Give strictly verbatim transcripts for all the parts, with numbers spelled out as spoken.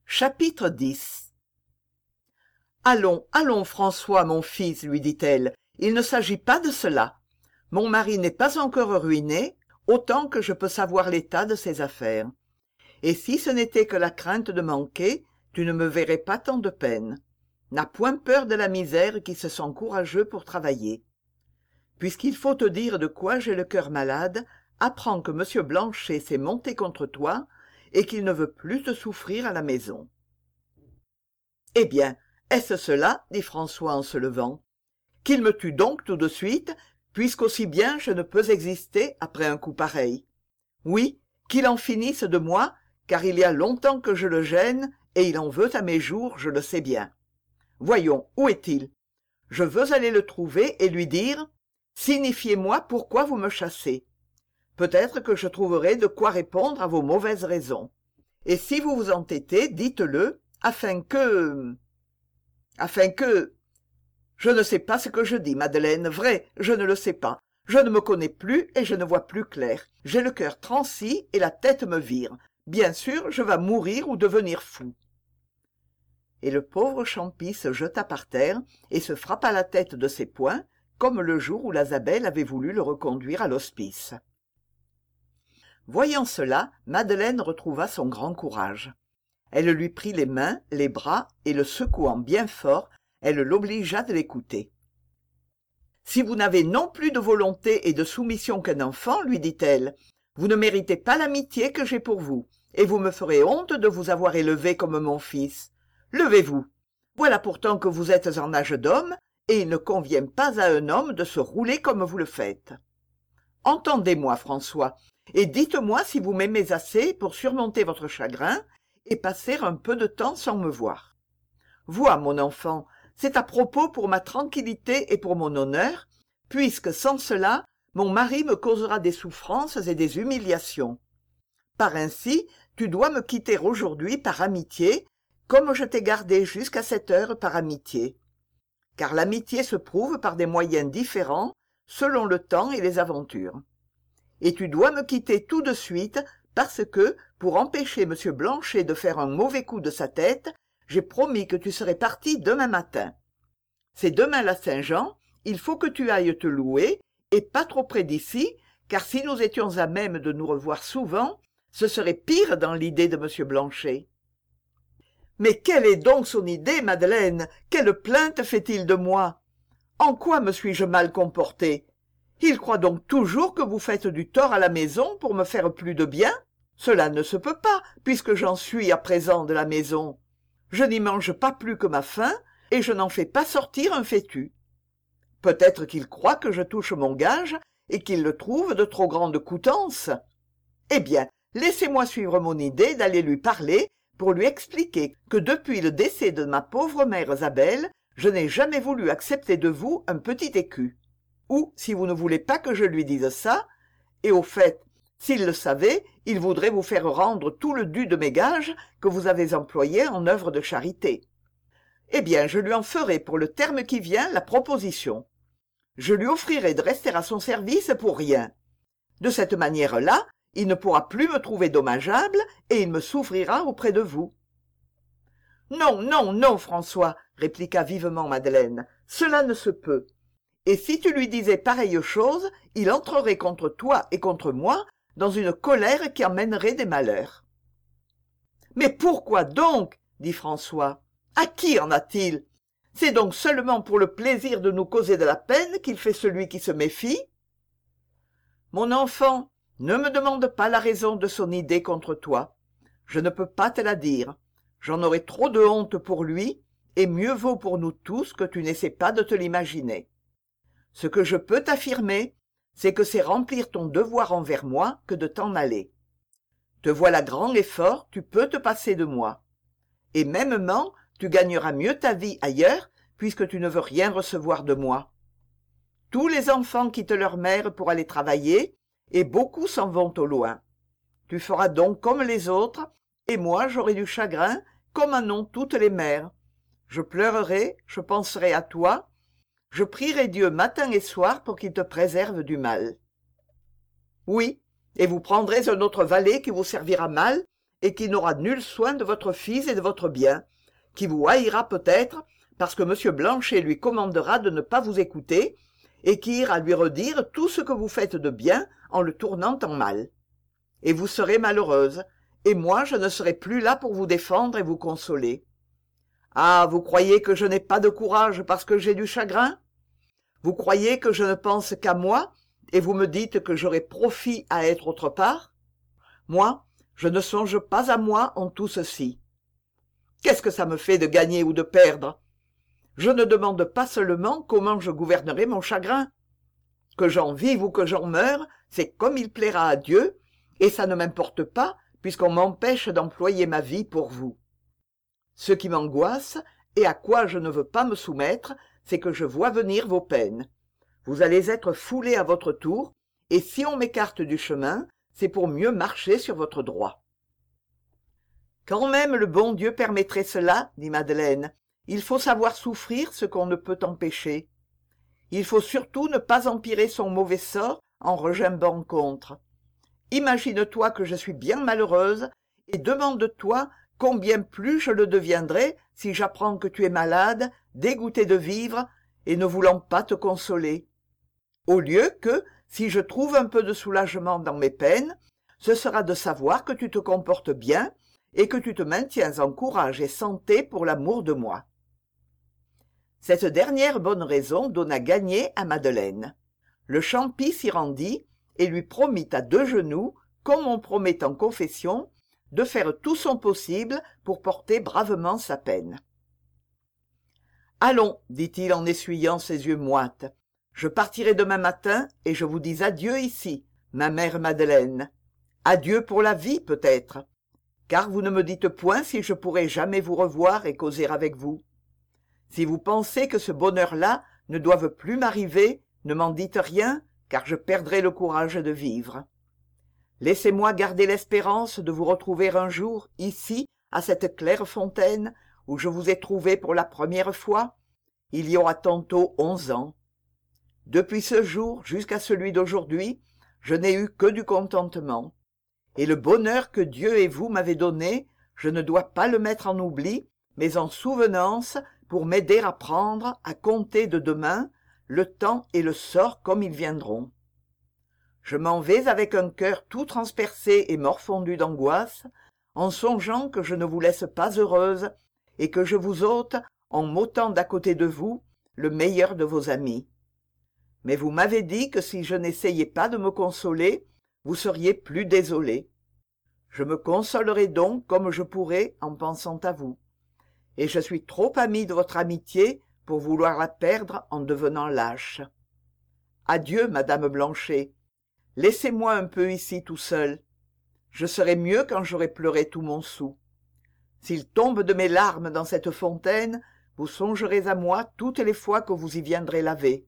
Chapitre dix. Allons, allons, François, mon fils, lui dit-elle, il ne s'agit pas de cela. Mon mari n'est pas encore ruiné, autant que je peux savoir l'état de ses affaires. Et si ce n'était que la crainte de manquer, tu ne me verrais pas tant de peine. N'as point peur de la misère qui se sent courageux pour travailler. Puisqu'il faut te dire de quoi j'ai le cœur malade, apprends que M. Blanchet s'est monté contre toi et qu'il ne veut plus te souffrir à la maison. « Eh bien, est-ce cela ?» dit François en se levant. « Qu'il me tue donc tout de suite, puisqu'aussi bien je ne peux exister après un coup pareil. Oui, qu'il en finisse de moi, car il y a longtemps que je le gêne, et il en veut à mes jours, je le sais bien. Voyons, où est-il? Je veux aller le trouver et lui dire « Signifiez-moi pourquoi vous me chassez. Peut-être que je trouverai de quoi répondre à vos mauvaises raisons. Et si vous vous entêtez, dites-le, afin que... afin que... Je ne sais pas ce que je dis, Madeleine, vrai, je ne le sais pas. Je ne me connais plus et je ne vois plus clair. J'ai le cœur transi et la tête me vire. Bien sûr, je vas mourir ou devenir fou. » Et le pauvre Champy se jeta par terre et se frappa la tête de ses poings, comme le jour où Lazabelle avait voulu le reconduire à l'hospice. Voyant cela, Madeleine retrouva son grand courage. Elle lui prit les mains, les bras, et le secouant bien fort, elle l'obligea de l'écouter. « Si vous n'avez non plus de volonté et de soumission qu'un enfant, lui dit-elle, vous ne méritez pas l'amitié que j'ai pour vous, et vous me ferez honte de vous avoir élevé comme mon fils. Levez-vous. Voilà pourtant que vous êtes en âge d'homme, et il ne convient pas à un homme de se rouler comme vous le faites. Entendez-moi, François, et dites-moi si vous m'aimez assez pour surmonter votre chagrin et passer un peu de temps sans me voir. Vois, mon enfant, c'est à propos pour ma tranquillité et pour mon honneur, puisque sans cela, mon mari me causera des souffrances et des humiliations. Par ainsi, tu dois me quitter aujourd'hui par amitié, comme je t'ai gardé jusqu'à cette heure par amitié. Car l'amitié se prouve par des moyens différents, selon le temps et les aventures. Et tu dois me quitter tout de suite, parce que, pour empêcher M. Blanchet de faire un mauvais coup de sa tête, j'ai promis que tu serais parti demain matin. C'est demain la Saint-Jean, il faut que tu ailles te louer, et pas trop près d'ici, car si nous étions à même de nous revoir souvent, ce serait pire dans l'idée de M. Blanchet. Mais quelle est donc son idée, Madeleine? Quelle plainte fait-il de moi? En quoi me suis-je mal comportée? Il croit donc toujours que vous faites du tort à la maison pour me faire plus de bien? Cela ne se peut pas, puisque j'en suis à présent de la maison. Je n'y mange pas plus que ma faim, et je n'en fais pas sortir un fétu. Peut-être qu'il croit que je touche mon gage, et qu'il le trouve de trop grande coutance. Eh bien, laissez-moi suivre mon idée d'aller lui parler, pour lui expliquer que depuis le décès de ma pauvre mère Zabelle, je n'ai jamais voulu accepter de vous un petit écu. Ou, si vous ne voulez pas que je lui dise ça, et au fait, s'il le savait, il voudrait vous faire rendre tout le dû de mes gages que vous avez employés en œuvre de charité. Eh bien, je lui en ferai pour le terme qui vient la proposition. Je lui offrirai de rester à son service pour rien. De cette manière-là, il ne pourra plus me trouver dommageable et il me souffrira auprès de vous. « Non, non, non, François, répliqua vivement Madeleine, cela ne se peut. Et si tu lui disais pareille chose, il entrerait contre toi et contre moi dans une colère qui emmènerait des malheurs. »« Mais pourquoi donc ?» dit François. « À qui en a-t-il? C'est donc seulement pour le plaisir de nous causer de la peine qu'il fait celui qui se méfie ?»« Mon enfant, ne me demande pas la raison de son idée contre toi. Je ne peux pas te la dire. J'en aurais trop de honte pour lui, et mieux vaut pour nous tous que tu n'essaies pas de te l'imaginer. Ce que je peux t'affirmer, c'est que c'est remplir ton devoir envers moi que de t'en aller. Te voilà grand et fort, tu peux te passer de moi. Et mêmement, tu gagneras mieux ta vie ailleurs, puisque tu ne veux rien recevoir de moi. Tous les enfants quittent leur mère pour aller travailler, et beaucoup s'en vont au loin. Tu feras donc comme les autres, et moi j'aurai du chagrin, comme en ont toutes les mères. Je pleurerai, je penserai à toi, je prierai Dieu matin et soir pour qu'il te préserve du mal. Oui, et vous prendrez un autre valet qui vous servira mal, et qui n'aura nul soin de votre fils et de votre bien, qui vous haïra peut-être parce que M. Blanchet lui commandera de ne pas vous écouter, et qui ira lui redire tout ce que vous faites de bien en le tournant en mal. Et vous serez malheureuse, et moi je ne serai plus là pour vous défendre et vous consoler. Ah, vous croyez que je n'ai pas de courage parce que j'ai du chagrin? Vous croyez que je ne pense qu'à moi, et vous me dites que j'aurai profit à être autre part? Moi, je ne songe pas à moi en tout ceci. Qu'est-ce que ça me fait de gagner ou de perdre? Je ne demande pas seulement comment je gouvernerai mon chagrin. Que j'en vive ou que j'en meure, c'est comme il plaira à Dieu, et ça ne m'importe pas, puisqu'on m'empêche d'employer ma vie pour vous. Ce qui m'angoisse, et à quoi je ne veux pas me soumettre, c'est que je vois venir vos peines. Vous allez être foulés à votre tour, et si on m'écarte du chemin, c'est pour mieux marcher sur votre droit. Quand même le bon Dieu permettrait cela, dit Madeleine. Il faut savoir souffrir ce qu'on ne peut empêcher. Il faut surtout ne pas empirer son mauvais sort en regimbant contre. Imagine-toi que je suis bien malheureuse, et demande-toi combien plus je le deviendrai si j'apprends que tu es malade, dégoûté de vivre, et ne voulant pas te consoler. Au lieu que, si je trouve un peu de soulagement dans mes peines, ce sera de savoir que tu te comportes bien, et que tu te maintiens en courage et santé pour l'amour de moi. Cette dernière bonne raison donna gagné à Madeleine. Le Champy s'y rendit et lui promit à deux genoux, comme on promet en confession, de faire tout son possible pour porter bravement sa peine. « Allons, dit-il en essuyant ses yeux moites, je partirai demain matin et je vous dis adieu ici, ma mère Madeleine. Adieu pour la vie peut-être, car vous ne me dites point si je pourrai jamais vous revoir et causer avec vous. Si vous pensez que ce bonheur-là ne doive plus m'arriver, ne m'en dites rien, car je perdrai le courage de vivre. Laissez-moi garder l'espérance de vous retrouver un jour, ici, à cette claire fontaine, où je vous ai trouvé pour la première fois. Il y aura tantôt onze ans. Depuis ce jour jusqu'à celui d'aujourd'hui, je n'ai eu que du contentement. Et le bonheur que Dieu et vous m'avez donné, je ne dois pas le mettre en oubli, mais en souvenance, pour m'aider à prendre, à compter de demain, le temps et le sort comme ils viendront. Je m'en vais avec un cœur tout transpercé et morfondu d'angoisse, en songeant que je ne vous laisse pas heureuse, et que je vous ôte, en m'ôtant d'à côté de vous, le meilleur de vos amis. Mais vous m'avez dit que si je n'essayais pas de me consoler, vous seriez plus désolée. Je me consolerai donc comme je pourrai en pensant à vous. Et je suis trop amie de votre amitié pour vouloir la perdre en devenant lâche. Adieu, Madame Blanchet. Laissez-moi un peu ici tout seul. Je serai mieux quand j'aurai pleuré tout mon soûl. S'il tombe de mes larmes dans cette fontaine, vous songerez à moi toutes les fois que vous y viendrez laver.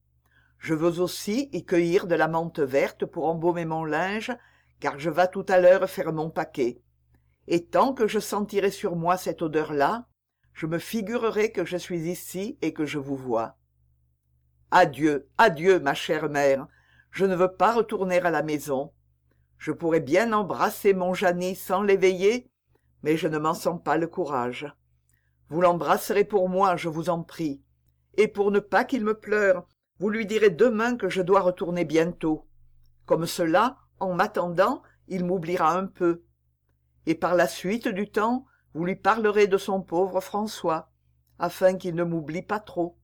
Je veux aussi y cueillir de la menthe verte pour embaumer mon linge, car je vas tout à l'heure faire mon paquet. Et tant que je sentirai sur moi cette odeur-là, je me figurerai que je suis ici et que je vous vois. Adieu, adieu, ma chère mère, je ne veux pas retourner à la maison. Je pourrais bien embrasser mon Jeannie sans l'éveiller, mais je ne m'en sens pas le courage. Vous l'embrasserez pour moi, je vous en prie, et pour ne pas qu'il me pleure, vous lui direz demain que je dois retourner bientôt. Comme cela, en m'attendant, il m'oubliera un peu. Et par la suite du temps, vous lui parlerez de son pauvre François, afin qu'il ne m'oublie pas trop.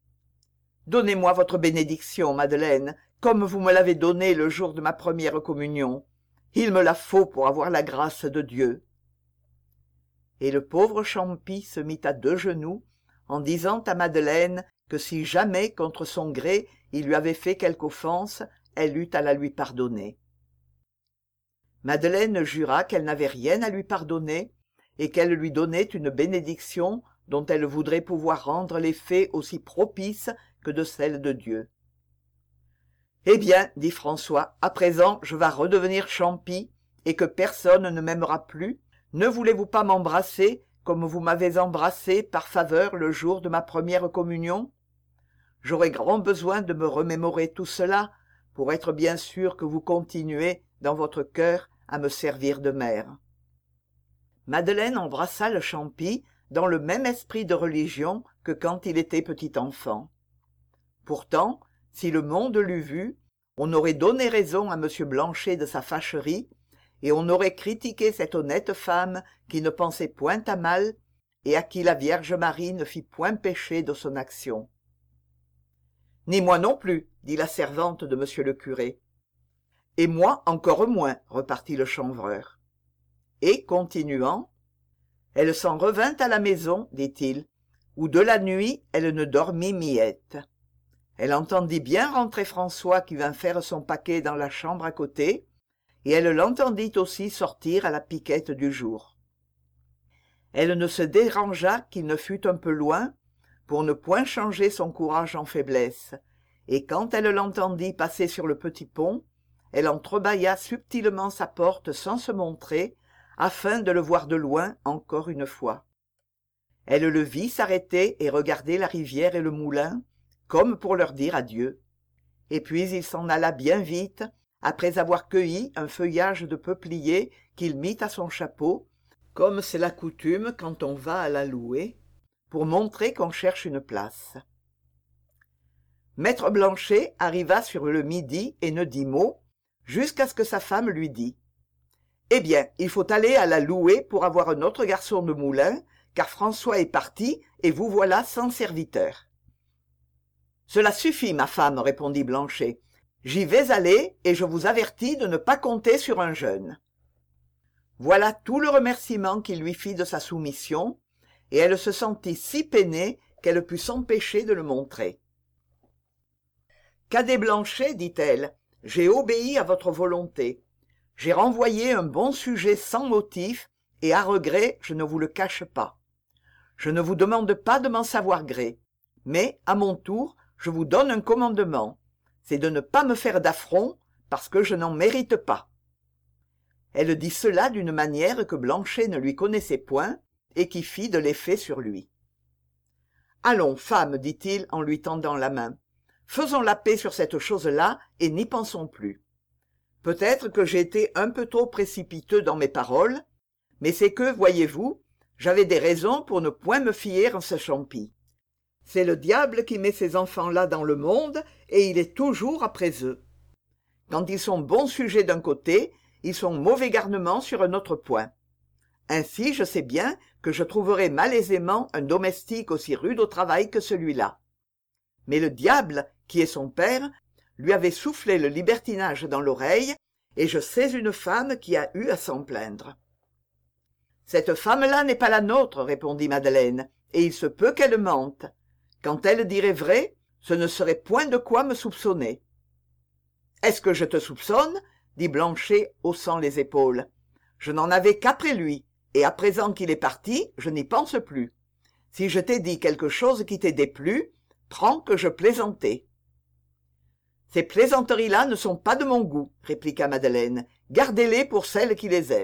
Donnez-moi votre bénédiction, Madeleine, comme vous me l'avez donnée le jour de ma première communion. Il me la faut pour avoir la grâce de Dieu. Et le pauvre Champy se mit à deux genoux, en disant à Madeleine que si jamais, contre son gré, il lui avait fait quelque offense, elle eût à la lui pardonner. Madeleine jura qu'elle n'avait rien à lui pardonner, et qu'elle lui donnait une bénédiction dont elle voudrait pouvoir rendre l'effet aussi propice que de celle de Dieu. « Eh bien, dit François, à présent je vas redevenir Champy, et que personne ne m'aimera plus. Ne voulez-vous pas m'embrasser comme vous m'avez embrassé par faveur le jour de ma première communion? J'aurais grand besoin de me remémorer tout cela, pour être bien sûr que vous continuez, dans votre cœur, à me servir de mère. » Madeleine embrassa le champi dans le même esprit de religion que quand il était petit enfant. Pourtant, si le monde l'eût vu, on aurait donné raison à M. Blanchet de sa fâcherie, et on aurait critiqué cette honnête femme qui ne pensait point à mal et à qui la Vierge Marie ne fit point pécher de son action. « Ni moi non plus, » dit la servante de M. le curé. « Et moi encore moins, » repartit le chanvreur. Et, continuant, « Elle s'en revint à la maison, dit-il, où de la nuit elle ne dormit miette. Elle entendit bien rentrer François qui vint faire son paquet dans la chambre à côté, et elle l'entendit aussi sortir à la piquette du jour. Elle ne se dérangea qu'il ne fût un peu loin, pour ne point changer son courage en faiblesse, et quand elle l'entendit passer sur le petit pont, elle entrebâilla subtilement sa porte sans se montrer, afin de le voir de loin encore une fois. Elle le vit s'arrêter et regarder la rivière et le moulin, comme pour leur dire adieu. Et puis il s'en alla bien vite, après avoir cueilli un feuillage de peuplier qu'il mit à son chapeau, comme c'est la coutume quand on va à la louer, pour montrer qu'on cherche une place. Maître Blanchet arriva sur le midi et ne dit mot, jusqu'à ce que sa femme lui dit « Eh bien, il faut aller à la louer pour avoir un autre garçon de moulin, car François est parti et vous voilà sans serviteur. »« Cela suffit, ma femme, répondit Blanchet. J'y vais aller et je vous avertis de ne pas compter sur un jeune. » Voilà tout le remerciement qu'il lui fit de sa soumission, et elle se sentit si peinée qu'elle put s'empêcher de le montrer. « Cadet Blanchet, dit-elle, j'ai obéi à votre volonté. J'ai renvoyé un bon sujet sans motif, et à regret, je ne vous le cache pas. Je ne vous demande pas de m'en savoir gré, mais, à mon tour, je vous donne un commandement, c'est de ne pas me faire d'affront, parce que je n'en mérite pas. » Elle dit cela d'une manière que Blanchet ne lui connaissait point, et qui fit de l'effet sur lui. « Allons, femme, dit-il en lui tendant la main, faisons la paix sur cette chose-là et n'y pensons plus. Peut-être que j'ai été un peu trop précipiteux dans mes paroles, mais c'est que, voyez-vous, j'avais des raisons pour ne point me fier à ce champi. C'est le diable qui met ces enfants-là dans le monde, et il est toujours après eux. Quand ils sont bons sujets d'un côté, ils sont mauvais garnements sur un autre point. Ainsi, je sais bien que je trouverai malaisément un domestique aussi rude au travail que celui-là. Mais le diable, qui est son père, lui avait soufflé le libertinage dans l'oreille, et je sais une femme qui a eu à s'en plaindre. »« Cette femme-là n'est pas la nôtre, répondit Madeleine, et il se peut qu'elle mente. Quand elle dirait vrai, ce ne serait point de quoi me soupçonner. »« Est-ce que je te soupçonne ?» dit Blanchet, haussant les épaules. « Je n'en avais qu'après lui, et à présent qu'il est parti, je n'y pense plus. Si je t'ai dit quelque chose qui t'ait déplu, prends que je plaisantais. »« Ces plaisanteries-là ne sont pas de mon goût, répliqua Madeleine. Gardez-les pour celles qui les aiment. »